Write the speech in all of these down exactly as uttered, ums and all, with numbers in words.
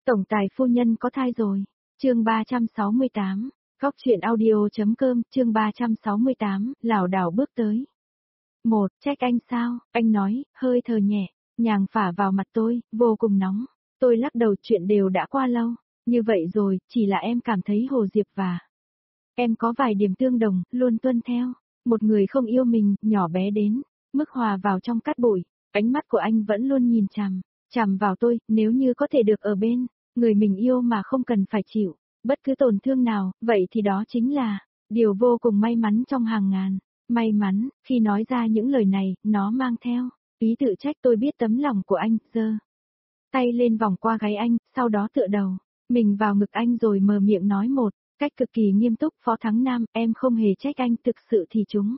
Tổng tài phu nhân có thai rồi. Chương ba trăm sáu mươi tám. Góc truyện audio.com, chương ba trăm sáu mươi tám, lảo đảo bước tới. Một, trách anh sao? Anh nói, hơi thở nhẹ, nhàng phả vào mặt tôi, vô cùng nóng. Tôi lắc đầu, chuyện đều đã qua lâu. Như vậy rồi, chỉ là em cảm thấy Hồ Diệp và em có vài điểm tương đồng, luôn tuân theo. Một người không yêu mình, nhỏ bé đến mức hòa vào trong cát bụi. Ánh mắt của anh vẫn luôn nhìn chằm, chằm vào tôi, nếu như có thể được ở bên người mình yêu mà không cần phải chịu bất cứ tổn thương nào, vậy thì đó chính là điều vô cùng may mắn trong hàng ngàn. May mắn, khi nói ra những lời này, nó mang theo ý tự trách. Tôi biết tấm lòng của anh, giơ tay lên vòng qua gáy anh, sau đó tựa đầu mình vào ngực anh rồi mở miệng nói một cách cực kỳ nghiêm túc, Phó Thắng Nam, em không hề trách anh, thực sự thì chúng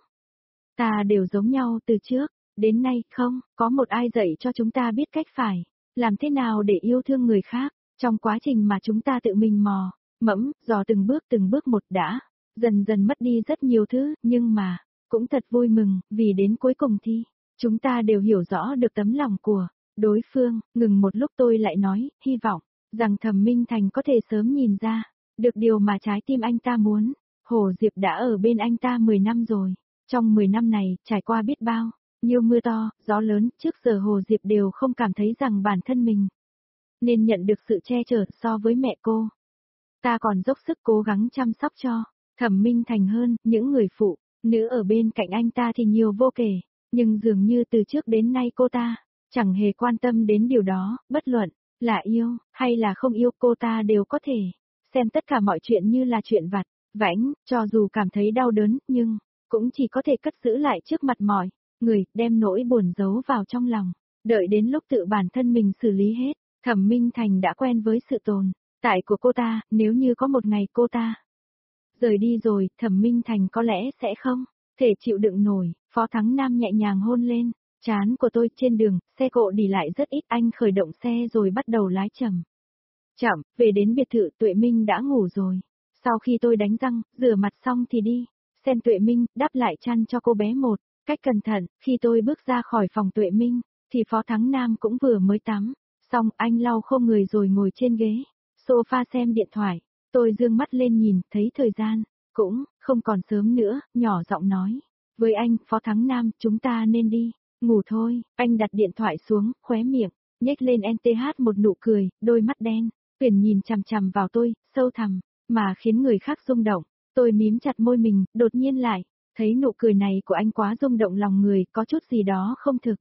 ta đều giống nhau từ trước đến nay, không có một ai dạy cho chúng ta biết cách phải làm thế nào để yêu thương người khác. Trong quá trình mà chúng ta tự mình mò mẫm, dò từng bước từng bước một đã dần dần mất đi rất nhiều thứ, nhưng mà cũng thật vui mừng, vì đến cuối cùng thì chúng ta đều hiểu rõ được tấm lòng của đối phương. Ngừng một lúc tôi lại nói, hy vọng rằng Thẩm Minh Thành có thể sớm nhìn ra được điều mà trái tim anh ta muốn. Hồ Diệp đã ở bên anh ta mười năm rồi. Trong mười năm này, trải qua biết bao nhiêu mưa to, gió lớn, trước giờ Hồ Diệp đều không cảm thấy rằng bản thân mình nên nhận được sự che chở so với mẹ cô. Ta còn dốc sức cố gắng chăm sóc cho Thẩm Minh Thành hơn. Những người phụ nữ ở bên cạnh anh ta thì nhiều vô kể, nhưng dường như từ trước đến nay cô ta chẳng hề quan tâm đến điều đó. Bất luận là yêu hay là không yêu, cô ta đều có thể xem tất cả mọi chuyện như là chuyện vặt vãnh. Cho dù cảm thấy đau đớn, nhưng cũng chỉ có thể cất giữ lại trước mặt mọi người, đem nỗi buồn giấu vào trong lòng, đợi đến lúc tự bản thân mình xử lý hết. Thẩm Minh Thành đã quen với sự tồn tại của cô ta, nếu như có một ngày cô ta rời đi rồi, Thẩm Minh Thành có lẽ sẽ không thể chịu đựng nổi. Phó Thắng Nam nhẹ nhàng hôn lên trán của tôi. Trên đường, xe cộ đi lại rất ít, anh khởi động xe rồi bắt đầu lái chậm chậm về đến biệt thự. Tuệ Minh đã ngủ rồi. Sau khi tôi đánh răng, rửa mặt xong thì đi xem Tuệ Minh, đắp lại chăn cho cô bé một cách cẩn thận. Khi tôi bước ra khỏi phòng Tuệ Minh, thì Phó Thắng Nam cũng vừa mới tắm xong, anh lau khô người rồi ngồi trên ghế sofa xem điện thoại. Tôi dương mắt lên nhìn, thấy thời gian cũng không còn sớm nữa, nhỏ giọng nói với anh, Phó Thắng Nam, chúng ta nên đi ngủ thôi. Anh đặt điện thoại xuống, khóe miệng nhếch lên en tê hát một nụ cười, đôi mắt đen tuyền nhìn chằm chằm vào tôi, sâu thẳm mà khiến người khác rung động. Tôi mím chặt môi mình, đột nhiên lại thấy nụ cười này của anh quá rung động lòng người, có chút gì đó không thực.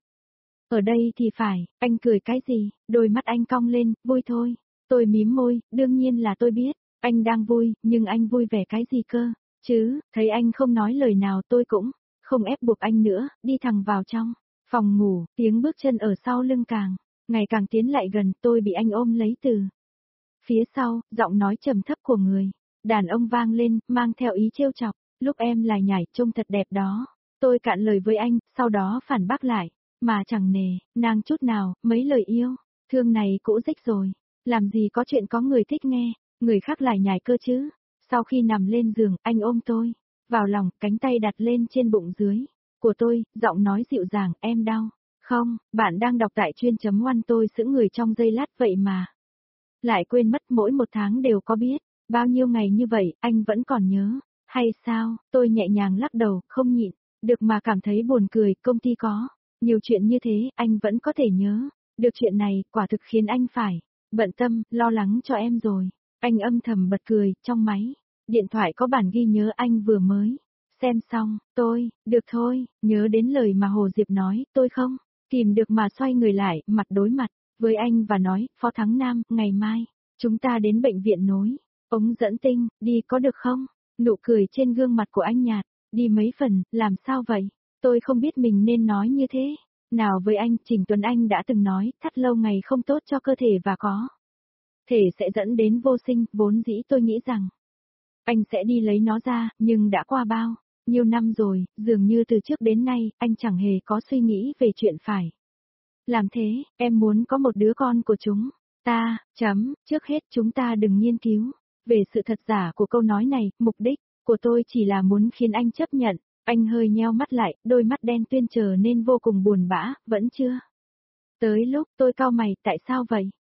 Ở đây thì phải, anh cười cái gì? Đôi mắt anh cong lên, vui thôi. Tôi mím môi, đương nhiên là tôi biết anh đang vui, nhưng anh vui vẻ cái gì cơ chứ? Thấy anh không nói lời nào, tôi cũng không ép buộc anh nữa, đi thẳng vào trong phòng ngủ. Tiếng bước chân ở sau lưng càng ngày càng tiến lại gần. Tôi bị anh ôm lấy từ phía sau, giọng nói trầm thấp của người đàn ông vang lên, mang theo ý trêu chọc. Lúc em lải nhải, trông thật đẹp đó. Tôi cạn lời với anh, sau đó phản bác lại, mà chẳng nề nang chút nào, mấy lời yêu thương này cũ rích rồi, làm gì có chuyện có người thích nghe người khác lải nhải cơ chứ. Sau khi nằm lên giường, anh ôm tôi vào lòng, cánh tay đặt lên trên bụng dưới của tôi, giọng nói dịu dàng, em đau không? Bạn đang đọc tại chuyên chấm oăn. Tôi sững người trong giây lát, vậy mà lại quên mất mỗi một tháng đều có biết bao nhiêu ngày như vậy, anh vẫn còn nhớ hay sao? Tôi nhẹ nhàng lắc đầu, không nhịn được mà cảm thấy buồn cười. Công ty có nhiều chuyện như thế, anh vẫn có thể nhớ được chuyện này, quả thực khiến anh phải bận tâm, lo lắng cho em rồi. Anh âm thầm bật cười. Trong máy điện thoại có bản ghi nhớ anh vừa mới xem xong. Tôi, được thôi, nhớ đến lời mà Hồ Diệp nói, tôi không kìm được mà xoay người lại, mặt đối mặt với anh và nói, Phó Thắng Nam, ngày mai chúng ta đến bệnh viện nối ống dẫn tinh, đi có được không? Nụ cười trên gương mặt của anh nhạt đi mấy phần. Làm sao vậy? Tôi không biết mình nên nói như thế nào với anh. Trình Tuấn Anh đã từng nói, thắt lâu ngày không tốt cho cơ thể và có thể sẽ dẫn đến vô sinh. Vốn dĩ tôi nghĩ rằng anh sẽ đi lấy nó ra, nhưng đã qua bao nhiêu năm rồi, dường như từ trước đến nay, anh chẳng hề có suy nghĩ về chuyện phải làm thế. Em muốn có một đứa con của chúng ta, chấm, trước hết chúng ta đừng nghiên cứu về sự thật giả của câu nói này, mục đích của tôi chỉ là muốn khiến anh chấp nhận. Anh hơi nheo mắt lại, đôi mắt đen tuyên trở nên vô cùng buồn bã. Vẫn chưa tới lúc. Tôi cau mày, tại sao vậy?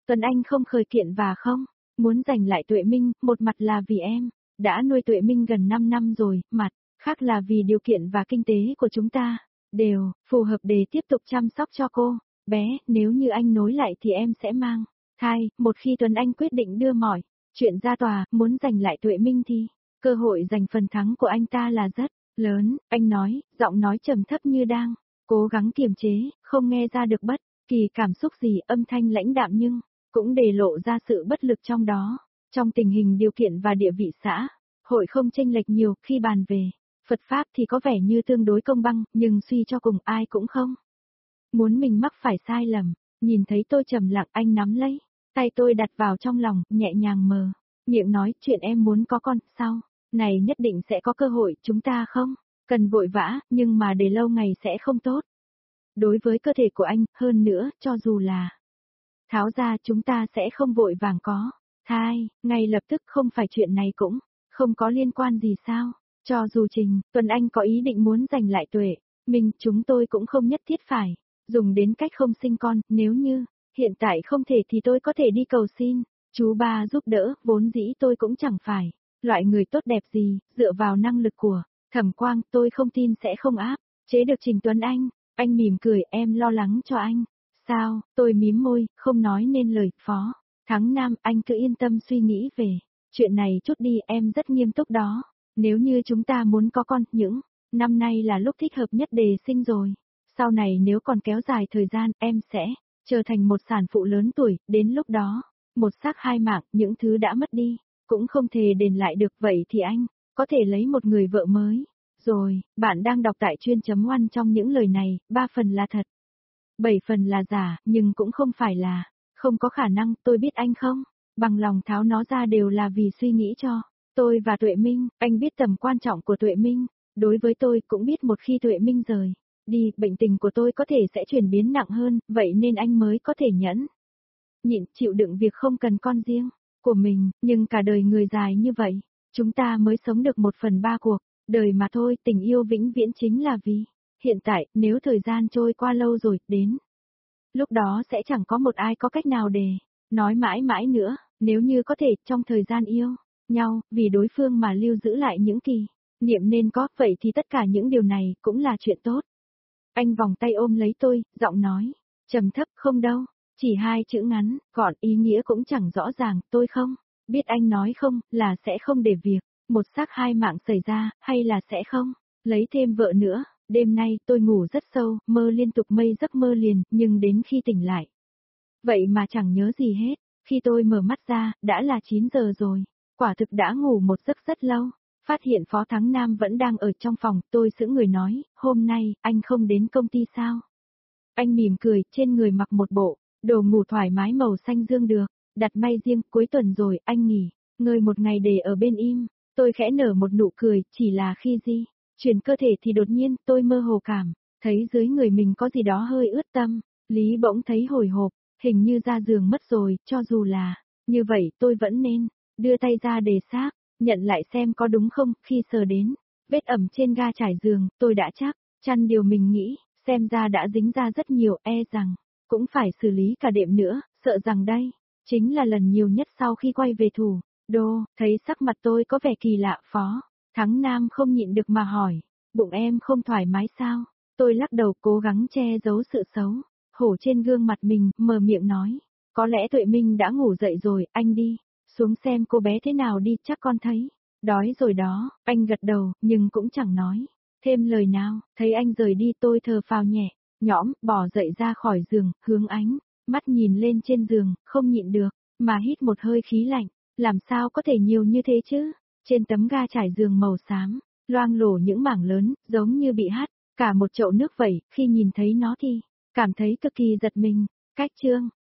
Tuấn Anh không khởi kiện và không muốn giành lại Tuệ Minh, một mặt là vì em đã nuôi Tuệ Minh gần năm năm rồi, mặt khác là vì điều kiện và kinh tế của chúng ta đều phù hợp để tiếp tục chăm sóc cho cô. Bé, nếu như anh nối lại thì em sẽ mang thai, một khi Tuấn Anh quyết định đưa mọi chuyện ra tòa, muốn giành lại Tuệ Minh thì cơ hội giành phần thắng của anh ta là rất lớn, anh nói, giọng nói trầm thấp như đang cố gắng kiềm chế, không nghe ra được bất kỳ cảm xúc gì, âm thanh lãnh đạm nhưng cũng để lộ ra sự bất lực trong đó. Trong tình hình điều kiện và địa vị xã hội không chênh lệch nhiều, khi bàn về Phật Pháp thì có vẻ như tương đối công bằng, nhưng suy cho cùng ai cũng không muốn mình mắc phải sai lầm. Nhìn thấy tôi trầm lặng, anh nắm lấy tay tôi đặt vào trong lòng, nhẹ nhàng mờ miệng nói, chuyện em muốn có con, sau này nhất định sẽ có cơ hội, chúng ta không cần vội vã, nhưng mà để lâu ngày sẽ không tốt đối với cơ thể của anh, hơn nữa, cho dù là tháo ra chúng ta sẽ không vội vàng có thai, ngay lập tức, không phải chuyện này cũng không có liên quan gì sao. Cho dù Trình, Tuấn Anh có ý định muốn giành lại Tuệ Minh, chúng tôi cũng không nhất thiết phải dùng đến cách không sinh con, nếu như hiện tại không thể thì tôi có thể đi cầu xin chú ba giúp đỡ, vốn dĩ tôi cũng chẳng phải loại người tốt đẹp gì, dựa vào năng lực của Thẩm Quang, tôi không tin sẽ không áp chế được Trình Tuấn Anh. Anh mỉm cười, em lo lắng cho anh. Sao, tôi mím môi, không nói nên lời, Phó Thắng Nam, anh cứ yên tâm suy nghĩ về chuyện này chút đi, em rất nghiêm túc đó. Nếu như chúng ta muốn có con, những năm nay là lúc thích hợp nhất để sinh rồi. Sau này nếu còn kéo dài thời gian, em sẽ trở thành một sản phụ lớn tuổi, đến lúc đó, một xác hai mạng, những thứ đã mất đi, cũng không thể đền lại được, vậy thì anh có thể lấy một người vợ mới. Rồi, bạn đang đọc tại chuyên chấm oăn, trong những lời này, ba phần là thật, bảy phần là giả, nhưng cũng không phải là không có khả năng, tôi biết anh không bằng lòng tháo nó ra đều là vì suy nghĩ cho tôi và Tuệ Minh, anh biết tầm quan trọng của Tuệ Minh đối với tôi, cũng biết một khi Tuệ Minh rời đi, bệnh tình của tôi có thể sẽ chuyển biến nặng hơn, vậy nên anh mới có thể nhẫn nhịn chịu đựng việc không cần con riêng của mình, nhưng cả đời người dài như vậy, chúng ta mới sống được một phần ba cuộc đời mà thôi. Tình yêu vĩnh viễn chính là vì hiện tại, nếu thời gian trôi qua lâu rồi, đến lúc đó sẽ chẳng có một ai có cách nào để nói mãi mãi nữa. Nếu như có thể, trong thời gian yêu nhau, vì đối phương mà lưu giữ lại những kỷ niệm nên có, vậy thì tất cả những điều này cũng là chuyện tốt. Anh vòng tay ôm lấy tôi, giọng nói trầm thấp, không đâu, chỉ hai chữ ngắn, gọn, ý nghĩa cũng chẳng rõ ràng, tôi không biết anh nói không, là sẽ không để việc một xác hai mạng xảy ra, hay là sẽ không lấy thêm vợ nữa. Đêm nay tôi ngủ rất sâu, mơ liên tục mây giấc mơ liền, nhưng đến khi tỉnh lại, vậy mà chẳng nhớ gì hết. Khi tôi mở mắt ra, đã là chín giờ rồi, quả thực đã ngủ một giấc rất lâu. Phát hiện Phó Thắng Nam vẫn đang ở trong phòng, tôi sững người nói, hôm nay, anh không đến công ty sao? Anh mỉm cười, trên người mặc một bộ đồ ngủ thoải mái màu xanh dương được đặt may riêng, cuối tuần rồi, anh nghỉ ngơi một ngày để ở bên im. Tôi khẽ nở một nụ cười, chỉ là khi di chuyển cơ thể thì đột nhiên, tôi mơ hồ cảm thấy dưới người mình có gì đó hơi ướt, tâm lý bỗng thấy hồi hộp, hình như ra giường mất rồi. Cho dù là như vậy, tôi vẫn nên đưa tay ra để xác nhận lại xem có đúng không. Khi sờ đến vết ẩm trên ga trải giường, tôi đã chắc chắn điều mình nghĩ, xem ra đã dính ra rất nhiều, e rằng cũng phải xử lý cả đệm nữa, sợ rằng đây chính là lần nhiều nhất sau khi quay về thủ đô. Thấy sắc mặt tôi có vẻ kỳ lạ, Phó Thắng Nam không nhịn được mà hỏi, bụng em không thoải mái sao? Tôi lắc đầu, cố gắng che giấu sự xấu hổ trên gương mặt mình, mở miệng nói, có lẽ Tuệ Minh đã ngủ dậy rồi, anh đi xuống xem cô bé thế nào đi, chắc con thấy đói rồi đó. Anh gật đầu, nhưng cũng chẳng nói thêm lời nào. Thấy anh rời đi, tôi thở phào nhẹ nhõm, bỏ dậy ra khỏi giường, hướng ánh mắt nhìn lên trên giường, không nhịn được mà hít một hơi khí lạnh. Làm sao có thể nhiều như thế chứ? Trên tấm ga trải giường màu xám, loang lổ những mảng lớn, giống như bị hắt cả một chậu nước vậy. Khi nhìn thấy nó thì cảm thấy cực kỳ giật mình. Cách chương